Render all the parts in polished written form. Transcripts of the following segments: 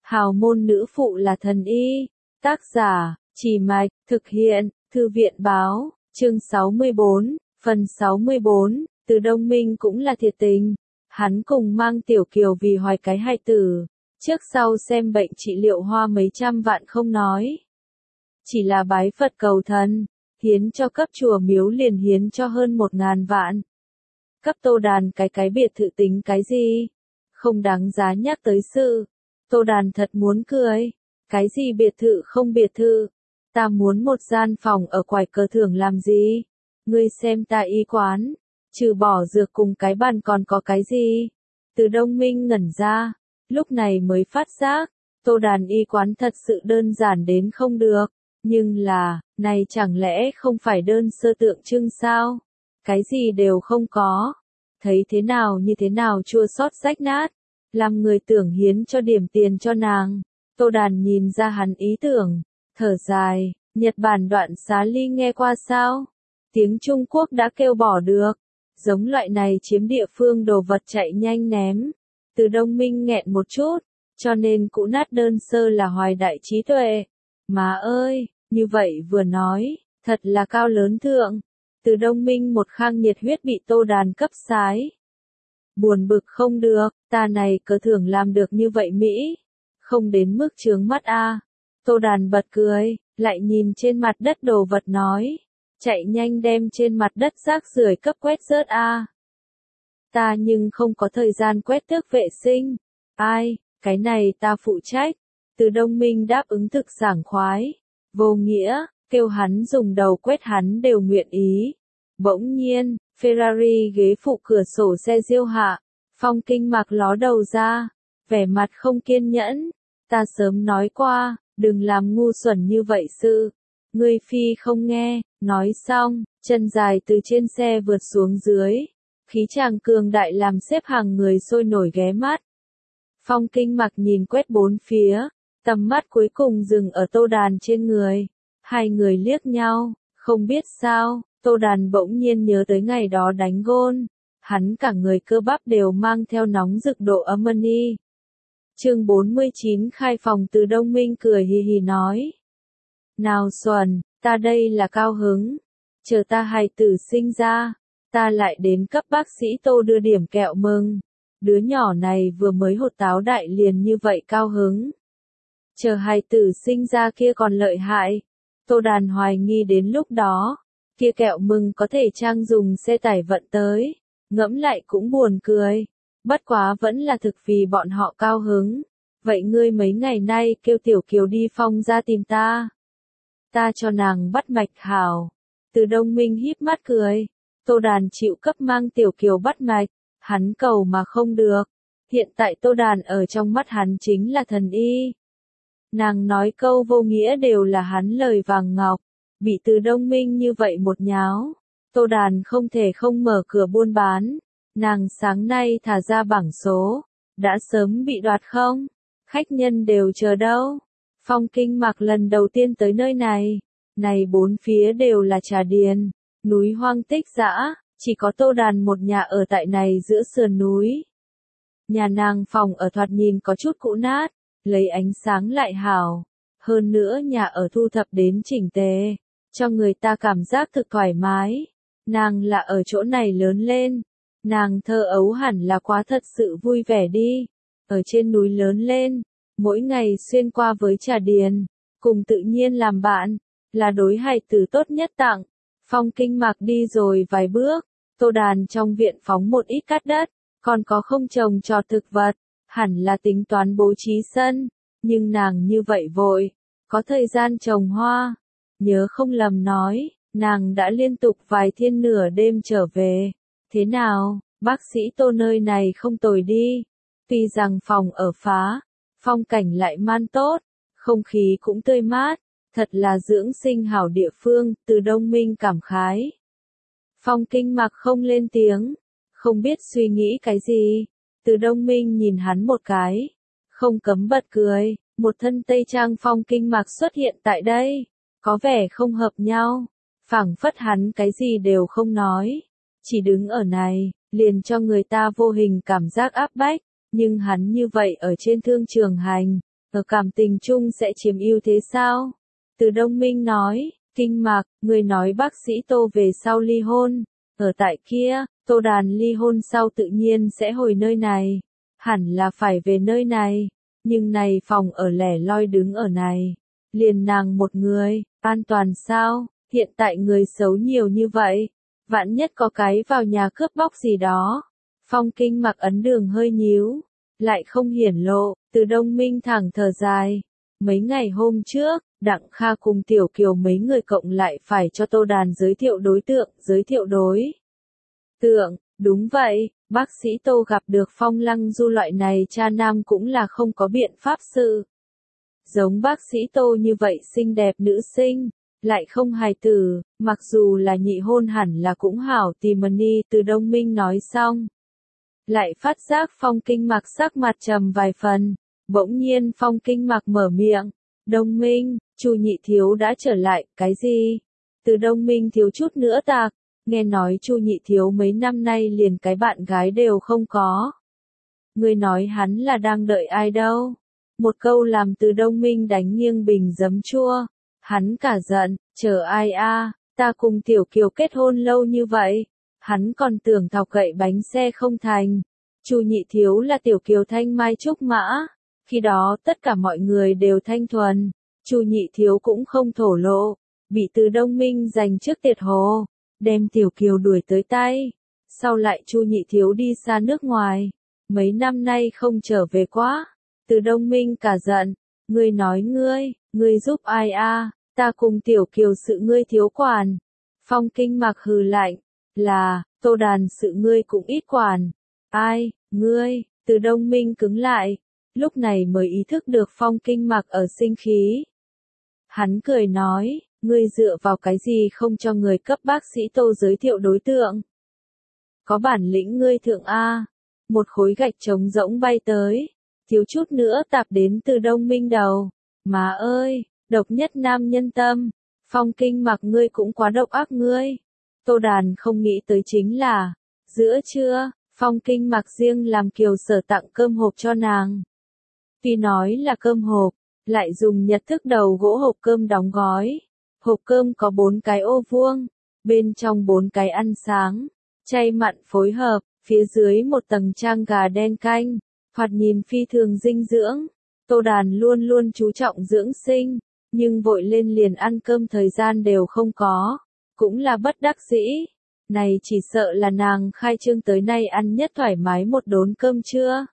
Hào môn nữ phụ là thần y. Tác giả, Trì Mạch, thực hiện, Thư viện Báo, chương 64, phần 64, Từ Đông Minh cũng là thiệt tình. Hắn cùng mang Tiểu Kiều vì hoài cái hài tử, trước sau xem bệnh trị liệu hoa mấy trăm vạn không nói. Chỉ là bái Phật cầu thần, hiến cho cấp chùa miếu liền hiến cho hơn 1.000 vạn. Cấp Tô Đàn cái biệt thự tính cái gì? Không đáng giá nhắc tới sự. Tô Đàn thật muốn cười. Cái gì biệt thự không biệt thự? Ta muốn một gian phòng ở ngoài cờ thưởng làm gì? Ngươi xem ta y quán, trừ bỏ dược cùng cái bàn còn có cái gì? Từ Đông Minh ngẩn ra, lúc này mới phát giác, Tô Đàn y quán thật sự đơn giản đến không được. Nhưng là, này chẳng lẽ không phải đơn sơ tượng trưng sao? Cái gì đều không có. Thấy thế nào như thế nào chua xót rách nát. Làm người tưởng hiến cho điểm tiền cho nàng. Tô Đàn nhìn ra hắn ý tưởng. Thở dài, Nhật Bản đoạn xá ly nghe qua sao? Tiếng Trung Quốc đã kêu bỏ được. Giống loại này chiếm địa phương đồ vật chạy nhanh ném. Từ Đông Minh nghẹn một chút. Cho nên cũ nát đơn sơ là hoài đại trí tuệ. Má ơi, như vậy vừa nói, thật là cao lớn thượng. Từ Đông Minh một khang nhiệt huyết bị Tô Đàn cấp sái. Buồn bực không được, ta này cờ thưởng làm được như vậy Mỹ. Không đến mức chướng mắt a. Tô Đàn bật cười, lại nhìn trên mặt đất đồ vật nói. Chạy nhanh đem trên mặt đất rác rưởi cấp quét rớt a. Ta nhưng không có thời gian quét tước vệ sinh. Ai, cái này ta phụ trách. Từ Đông Minh đáp ứng thực sảng khoái. Vô nghĩa, kêu hắn dùng đầu quét hắn đều nguyện ý. Bỗng nhiên, Ferrari ghế phụ cửa sổ xe diêu hạ. Phong Kinh Mạc ló đầu ra, vẻ mặt không kiên nhẫn. Ta sớm nói qua, đừng làm ngu xuẩn như vậy sự. Ngươi phi không nghe, nói xong, chân dài từ trên xe vượt xuống dưới. Khí chàng cường đại làm xếp hàng người sôi nổi ghé mắt. Phong Kinh Mạc nhìn quét bốn phía, tầm mắt cuối cùng dừng ở Tô Đàn trên người. Hai người liếc nhau, không biết sao, Tô Đàn bỗng nhiên nhớ tới ngày đó đánh gôn. Hắn cả người cơ bắp đều mang theo nóng rực độ amani. Chương 49 khai phòng. Từ Đông Minh cười hì hì nói. Nào xuẩn, ta đây là cao hứng. Chờ ta hài tử sinh ra, ta lại đến cấp bác sĩ Tô đưa điểm kẹo mừng. Đứa nhỏ này vừa mới hột táo đại liền như vậy cao hứng. Chờ hài tử sinh ra kia còn lợi hại. Tô Đàn hoài nghi đến lúc đó, kia kẹo mừng có thể trang dùng xe tải vận tới. Ngẫm lại cũng buồn cười. Bất quá vẫn là thực vì bọn họ cao hứng. Vậy ngươi mấy ngày nay kêu Tiểu Kiều đi Phong ra tìm ta. Ta cho nàng bắt mạch hảo. Từ Đông Minh híp mắt cười. Tô Đàn chịu cấp mang Tiểu Kiều bắt mạch. Hắn cầu mà không được. Hiện tại Tô Đàn ở trong mắt hắn chính là thần y. Nàng nói câu vô nghĩa đều là hắn lời vàng ngọc. Bị Từ Đông Minh như vậy một nháo. Tô Đàn không thể không mở cửa buôn bán. Nàng sáng nay thả ra bảng số. Đã sớm bị đoạt không? Khách nhân đều chờ đâu? Phong Kinh Mạc lần đầu tiên tới nơi này. Này bốn phía đều là trà điền. Núi hoang tích dã. Chỉ có Tô Đàn một nhà ở tại này giữa sườn núi. Nhà nàng phòng ở thoạt nhìn có chút cũ nát. Lấy ánh sáng lại hảo. Hơn nữa nhà ở thu thập đến chỉnh tề. Cho người ta cảm giác thực thoải mái. Nàng là ở chỗ này lớn lên. Nàng thơ ấu hẳn là quá thật sự vui vẻ đi. Ở trên núi lớn lên. Mỗi ngày xuyên qua với trà điền. Cùng tự nhiên làm bạn. Là đối hài tử tốt nhất tặng. Phong Kinh Mạc đi rồi vài bước. Tô Đàn trong viện phóng một ít cát đất. Còn có không trồng trọt thực vật. Hẳn là tính toán bố trí sân. Nhưng nàng như vậy vội. Có thời gian trồng hoa. Nhớ không lầm nói. Nàng đã liên tục vài thiên nửa đêm trở về. Thế nào, bác sĩ Tô nơi này không tồi đi. Tuy rằng phòng ở phá, phong cảnh lại man tốt, không khí cũng tươi mát, thật là dưỡng sinh hảo địa phương. Từ Đông Minh cảm khái. Phong Kinh Mạc không lên tiếng, không biết suy nghĩ cái gì. Từ Đông Minh nhìn hắn một cái, không cấm bật cười. Một thân tây trang Phong Kinh Mạc xuất hiện tại đây, có vẻ không hợp nhau. Phảng phất hắn cái gì đều không nói, chỉ đứng ở này, liền cho người ta vô hình cảm giác áp bách. Nhưng hắn như vậy ở trên thương trường hành, ở cảm tình chung sẽ chiếm ưu thế sao? Từ Đông Minh nói, Kinh Mạc, người nói bác sĩ Tô về sau ly hôn, ở tại kia, Tô Đàn ly hôn sau tự nhiên sẽ hồi nơi này, hẳn là phải về nơi này, nhưng này phòng ở lẻ loi đứng ở này, liền nàng một người, an toàn sao, hiện tại người xấu nhiều như vậy, vạn nhất có cái vào nhà cướp bóc gì đó. Phong Kinh Mạc ấn đường hơi nhíu, lại không hiển lộ, Từ Đông Minh thẳng thở dài. Mấy ngày hôm trước, Đặng Kha cùng Tiểu Kiều mấy người cộng lại phải cho Tô Đàn giới thiệu đối tượng, đúng vậy, bác sĩ Tô gặp được Phong Lăng Du loại này cha nam cũng là không có biện pháp sự. Giống bác sĩ Tô như vậy xinh đẹp nữ sinh, lại không hài tử, mặc dù là nhị hôn hẳn là cũng hảo tìm ni. Từ Đông Minh nói xong, lại phát giác Phong Kinh Mạc sắc mặt trầm vài phần, bỗng nhiên Phong Kinh Mạc mở miệng, Đông Minh, Chu Nhị Thiếu đã trở lại, cái gì? Từ Đông Minh thiếu chút nữa tạc, nghe nói Chu Nhị Thiếu mấy năm nay liền cái bạn gái đều không có. Người nói hắn là đang đợi ai đâu? Một câu làm Từ Đông Minh đánh nghiêng bình giấm chua, hắn cả giận, chờ ai a? Ta cùng Tiểu Kiều kết hôn lâu như vậy, hắn còn tưởng thọc gậy bánh xe không thành. Chu Nhị Thiếu là Tiểu Kiều thanh mai trúc mã, khi đó tất cả mọi người đều thanh thuần, Chu Nhị Thiếu cũng không thổ lộ, bị Từ Đông Minh giành trước tiệt hồ, đem Tiểu Kiều đuổi tới tay. Sau lại Chu Nhị Thiếu đi xa nước ngoài, mấy năm nay không trở về quá. Từ Đông Minh cả giận, ngươi nói ngươi giúp ai a? Ta cùng Tiểu Kiều sự ngươi thiếu quản. Phong Kinh Mạc hừ lạnh, là, Tô Đàn sự ngươi cũng ít quản. Ai, ngươi? Từ Đông Minh cứng lại, lúc này mới ý thức được Phong Kinh Mạc ở sinh khí. Hắn cười nói, ngươi dựa vào cái gì không cho người cấp bác sĩ Tô giới thiệu đối tượng? Có bản lĩnh ngươi thượng A. Một khối gạch trống rỗng bay tới, thiếu chút nữa tạp đến Từ Đông Minh đầu. Má ơi, độc nhất nam nhân tâm, Phong Kinh Mạc ngươi cũng quá độc ác ngươi. Tô Đàn không nghĩ tới chính là, giữa trưa, Phong Kinh Mạc riêng làm Kiều Sở tặng cơm hộp cho nàng. Tuy nói là cơm hộp, lại dùng nhật thức đầu gỗ hộp cơm đóng gói. Hộp cơm có 4 cái ô vuông, bên trong 4 cái ăn sáng, chay mặn phối hợp, phía dưới một tầng trang gà đen canh, thoạt nhìn phi thường dinh dưỡng. Tô Đàn luôn luôn chú trọng dưỡng sinh, nhưng vội lên liền ăn cơm thời gian đều không có, cũng là bất đắc dĩ. Này chỉ sợ là nàng khai trương tới nay ăn nhất thoải mái một đốn cơm trưa.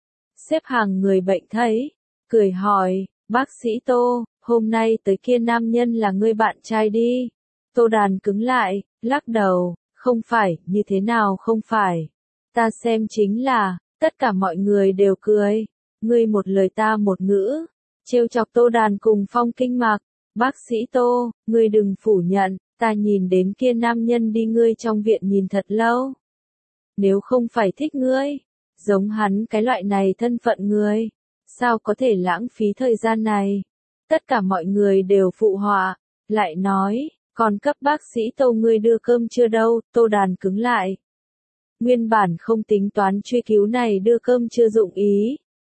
Xếp hàng người bệnh thấy, cười hỏi, bác sĩ Tô, hôm nay tới kia nam nhân là ngươi bạn trai đi. Tô Đàn cứng lại, lắc đầu, không phải, như thế nào không phải. Ta xem chính là, tất cả mọi người đều cười, ngươi một lời ta một ngữ, trêu chọc Tô Đàn cùng Phong Kinh Mạc. Bác sĩ Tô, ngươi đừng phủ nhận, ta nhìn đến kia nam nhân đi ngươi trong viện nhìn thật lâu. Nếu không phải thích ngươi, giống hắn cái loại này thân phận người, sao có thể lãng phí thời gian này? Tất cả mọi người đều phụ họa, lại nói, còn cấp bác sĩ Tô ngươi đưa cơm chưa đâu. Tô Đàn cứng lại. Nguyên bản không tính toán truy cứu này đưa cơm chưa dụng ý.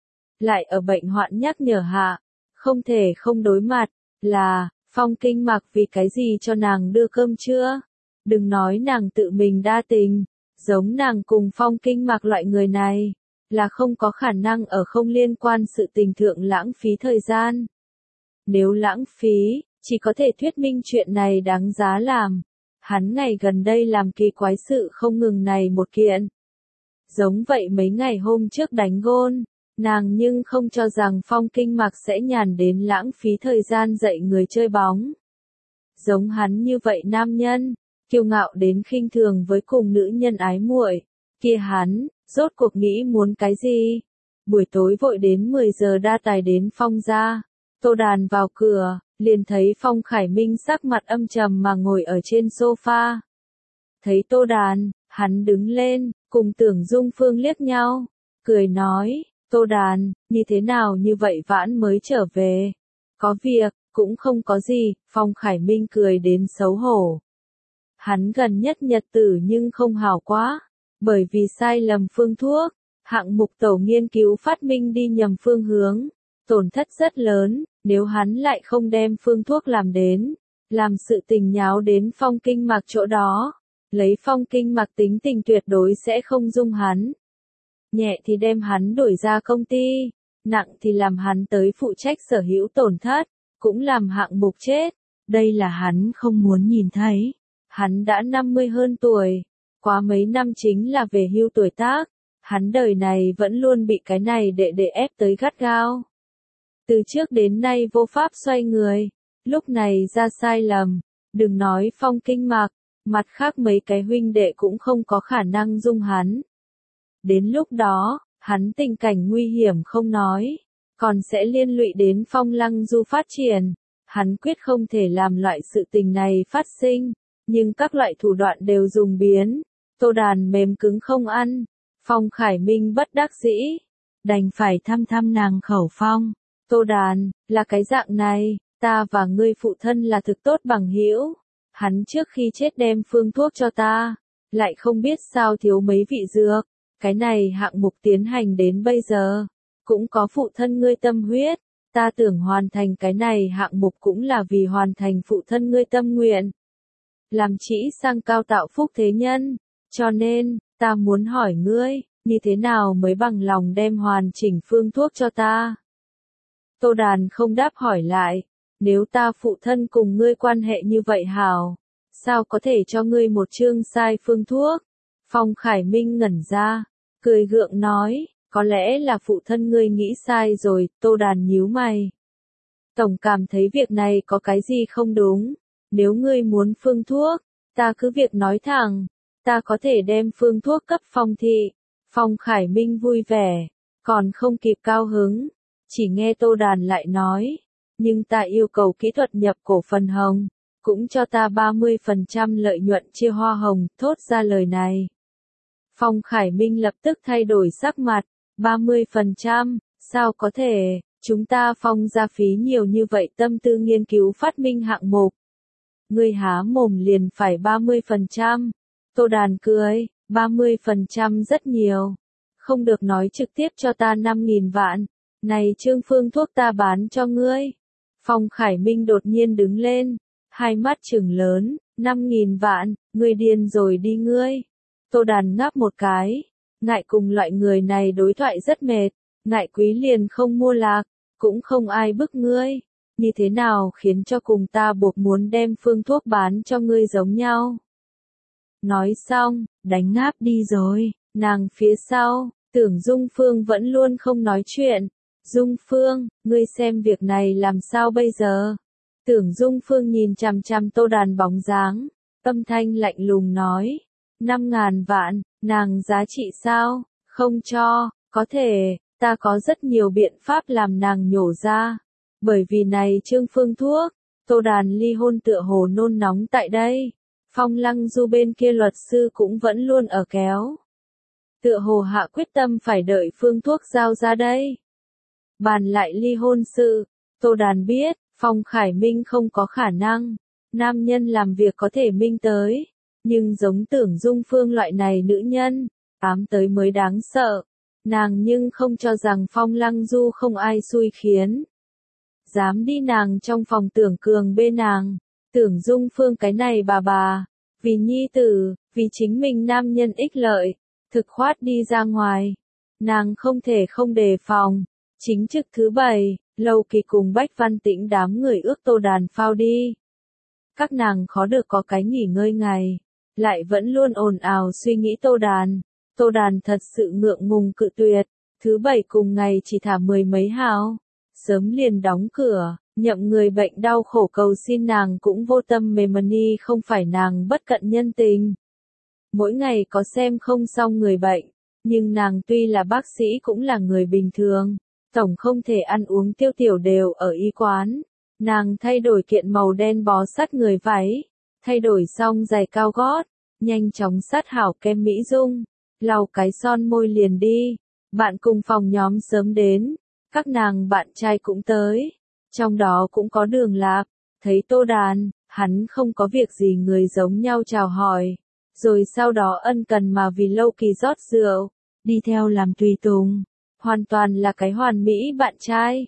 Lại ở bệnh hoạn nhắc nhở hạ, không thể không đối mặt, là, Phong Kinh Mạc vì cái gì cho nàng đưa cơm chưa? Đừng nói nàng tự mình đa tình, giống nàng cùng Phong Kinh Mạc loại người này, là không có khả năng ở không liên quan sự tình thượng lãng phí thời gian. Nếu lãng phí, chỉ có thể thuyết minh chuyện này đáng giá làm. Hắn ngày gần đây làm kỳ quái sự không ngừng này một kiện. Giống vậy mấy ngày hôm trước đánh gôn, nàng nhưng không cho rằng Phong Kinh Mạc sẽ nhàn đến lãng phí thời gian dạy người chơi bóng. Giống hắn như vậy nam nhân, kiêu ngạo đến khinh thường với cùng nữ nhân ái muội, kia hắn, rốt cuộc nghĩ muốn cái gì? Buổi tối vội đến 10 giờ đa tài đến Phong gia, Tô Đàn vào cửa, liền thấy Phong Khải Minh sắc mặt âm trầm mà ngồi ở trên sofa. Thấy Tô Đàn, hắn đứng lên, cùng Tưởng Dung Phương liếc nhau, cười nói, Tô Đàn, như thế nào như vậy vãn mới trở về? Có việc, cũng không có gì. Phong Khải Minh cười đến xấu hổ. Hắn gần nhất nhật tử nhưng không hảo quá, bởi vì sai lầm phương thuốc, hạng mục tổ nghiên cứu phát minh đi nhầm phương hướng. tổn thất rất lớn, nếu hắn lại không đem phương thuốc làm đến, làm sự tình nháo đến Phong Kinh Mạc chỗ đó, lấy Phong Kinh Mạc tính tình tuyệt đối sẽ không dung hắn. Nhẹ thì đem hắn đuổi ra công ty, nặng thì làm hắn tới phụ trách sở hữu tổn thất, cũng làm hạng mục chết. Đây là hắn không muốn nhìn thấy. Hắn đã 50 hơn tuổi, quá mấy năm chính là về hưu tuổi tác, hắn đời này vẫn luôn bị cái này đệ ép tới gắt gao. Từ trước đến nay vô pháp xoay người, lúc này ra sai lầm, đừng nói Phong Kinh Mạc, mặt khác mấy cái huynh đệ cũng không có khả năng dung hắn. Đến lúc đó, hắn tình cảnh nguy hiểm không nói, còn sẽ liên lụy đến Phong Lăng Du phát triển. Hắn quyết không thể làm loại sự tình này phát sinh, nhưng các loại thủ đoạn đều dùng biến. Tô Đàn mềm cứng không ăn, Phong Khải Minh bất đắc dĩ, đành phải thăm thăm nàng khẩu phong. Tô Đàn, là cái dạng này, ta và ngươi phụ thân là thực tốt bằng hữu. Hắn trước khi chết đem phương thuốc cho ta, lại không biết sao thiếu mấy vị dược. Cái này hạng mục tiến hành đến bây giờ, cũng có phụ thân ngươi tâm huyết. Ta tưởng hoàn thành cái này hạng mục cũng là vì hoàn thành phụ thân ngươi tâm nguyện. Làm chỉ sang cao tạo phúc thế nhân, cho nên, ta muốn hỏi ngươi, như thế nào mới bằng lòng đem hoàn chỉnh phương thuốc cho ta? Tô Đàn không đáp hỏi lại, nếu ta phụ thân cùng ngươi quan hệ như vậy hảo, sao có thể cho ngươi một chương sai phương thuốc? Phong Khải Minh ngẩn ra, cười gượng nói. Có lẽ là phụ thân ngươi nghĩ sai rồi, Tô Đàn nhíu mày. Tổng cảm thấy việc này có cái gì không đúng. Nếu ngươi muốn phương thuốc, ta cứ việc nói thẳng, ta có thể đem phương thuốc cấp Phong thị. Phong Khải Minh vui vẻ, còn không kịp cao hứng, chỉ nghe Tô Đàn lại nói, nhưng ta yêu cầu kỹ thuật nhập cổ phần hồng, cũng cho ta 30% lợi nhuận chia hoa hồng, thốt ra lời này. Phong Khải Minh lập tức thay đổi sắc mặt. 30%, sao có thể, chúng ta Phong ra phí nhiều như vậy tâm tư nghiên cứu phát minh hạng mục. Ngươi há mồm liền phải 30%. Tô Đàn cười, 30% rất nhiều. Không được nói trực tiếp cho ta 5.000 vạn. Này trương phương thuốc ta bán cho ngươi. Phong Khải Minh đột nhiên đứng lên, hai mắt trừng lớn, 5.000 vạn, ngươi điên rồi đi ngươi. Tô Đàn ngáp một cái. Ngại cùng loại người này đối thoại rất mệt, ngại quý liền không mua lạc, cũng không ai bức ngươi, như thế nào khiến cho cùng ta buộc muốn đem phương thuốc bán cho ngươi giống nhau. Nói xong, đánh ngáp đi rồi, nàng phía sau, Tưởng Dung Phương vẫn luôn không nói chuyện. Dung Phương, ngươi xem việc này làm sao bây giờ? Tưởng Dung Phương nhìn chằm chằm Tô Đàn bóng dáng, âm thanh lạnh lùng nói. 5.000 vạn, nàng giá trị sao? Không cho, có thể, ta có rất nhiều biện pháp làm nàng nhổ ra. Bởi vì này trương phương thuốc, Tô Đàn ly hôn tựa hồ nôn nóng tại đây. Phong Lăng Du bên kia luật sư cũng vẫn luôn ở kéo. Tựa hồ hạ quyết tâm phải đợi phương thuốc giao ra đây. Bàn lại ly hôn sự, Tô Đàn biết, Phong Khải Minh không có khả năng. Nam nhân làm việc có thể minh tới. Nhưng giống Tưởng Dung Phương loại này nữ nhân, ám tới mới đáng sợ. Nàng nhưng không cho rằng Phong Lăng Du không ai xui khiến. Dám đi nàng trong phòng Tưởng Cường bên nàng. Tưởng Dung Phương cái này bà, vì nhi tử, vì chính mình nam nhân ích lợi, thực khoát đi ra ngoài. Nàng không thể không đề phòng. Chính trực thứ 7, Lâu Kỳ cùng Bách Văn Tĩnh đám người ước Tô Đàn phao đi. Các nàng khó được có cái nghỉ ngơi ngày. Lại vẫn luôn ồn ào suy nghĩ Tô Đàn. Tô Đàn thật sự ngượng ngùng cự tuyệt. Thứ 7 cùng ngày chỉ thả 10 mấy hào. Sớm liền đóng cửa, nhậm người bệnh đau khổ cầu xin nàng cũng vô tâm mềm ni không phải nàng bất cận nhân tình. Mỗi ngày có xem không xong người bệnh, nhưng nàng tuy là bác sĩ cũng là người bình thường. Tổng không thể ăn uống tiêu tiểu đều ở y quán. Nàng thay đổi kiện màu đen bó sát người váy. Thay đổi xong giày cao gót, nhanh chóng sát hảo kem mỹ dung, lau cái son môi liền đi. Bạn cùng phòng nhóm sớm đến, các nàng bạn trai cũng tới, trong đó cũng có Đường Lạp, thấy Tô Đàn, hắn không có việc gì người giống nhau chào hỏi, rồi sau đó ân cần mà vì Lâu Kỳ rót rượu, đi theo làm tùy tùng, hoàn toàn là cái hoàn mỹ bạn trai.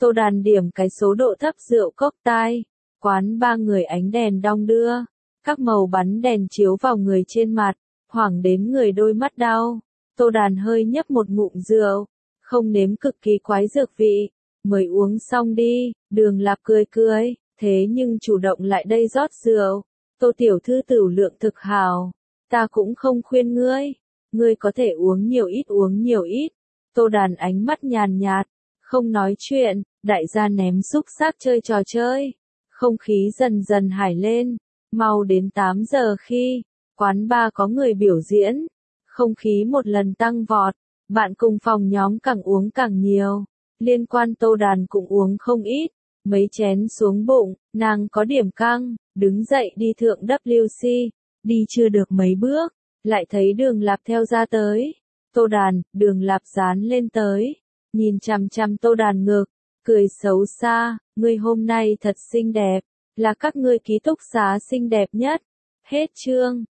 Tô Đàn điểm cái số độ thấp rượu cốc tai. Quán ba người ánh đèn đong đưa. Các màu bắn đèn chiếu vào người trên mặt. Hoảng đến người đôi mắt đau. Tô Đàn hơi nhấp một ngụm rượu. Không nếm cực kỳ quái dược vị. Mới uống xong đi. Đường Lạp cười cười. Thế nhưng chủ động lại đây rót rượu. Tô tiểu thư tửu lượng thực hào. Ta cũng không khuyên ngươi. Ngươi có thể uống nhiều ít uống nhiều ít. Tô Đàn ánh mắt nhàn nhạt. Không nói chuyện. Đại gia ném xúc xác chơi trò chơi. Không khí dần dần hải lên. Mau đến 8 giờ khi. Quán ba có người biểu diễn. Không khí một lần tăng vọt. Bạn cùng phòng nhóm càng uống càng nhiều. Liên quan Tô Đàn cũng uống không ít. Mấy chén xuống bụng, nàng có điểm căng, đứng dậy đi thượng WC, đi chưa được mấy bước, lại thấy Đường Lạp theo ra tới. Tô Đàn, Đường Lạp dán lên tới, nhìn chằm chằm Tô Đàn ngực, cười xấu xa, ngươi hôm nay thật xinh đẹp, là các ngươi ký túc xá xinh đẹp nhất. Hết chương.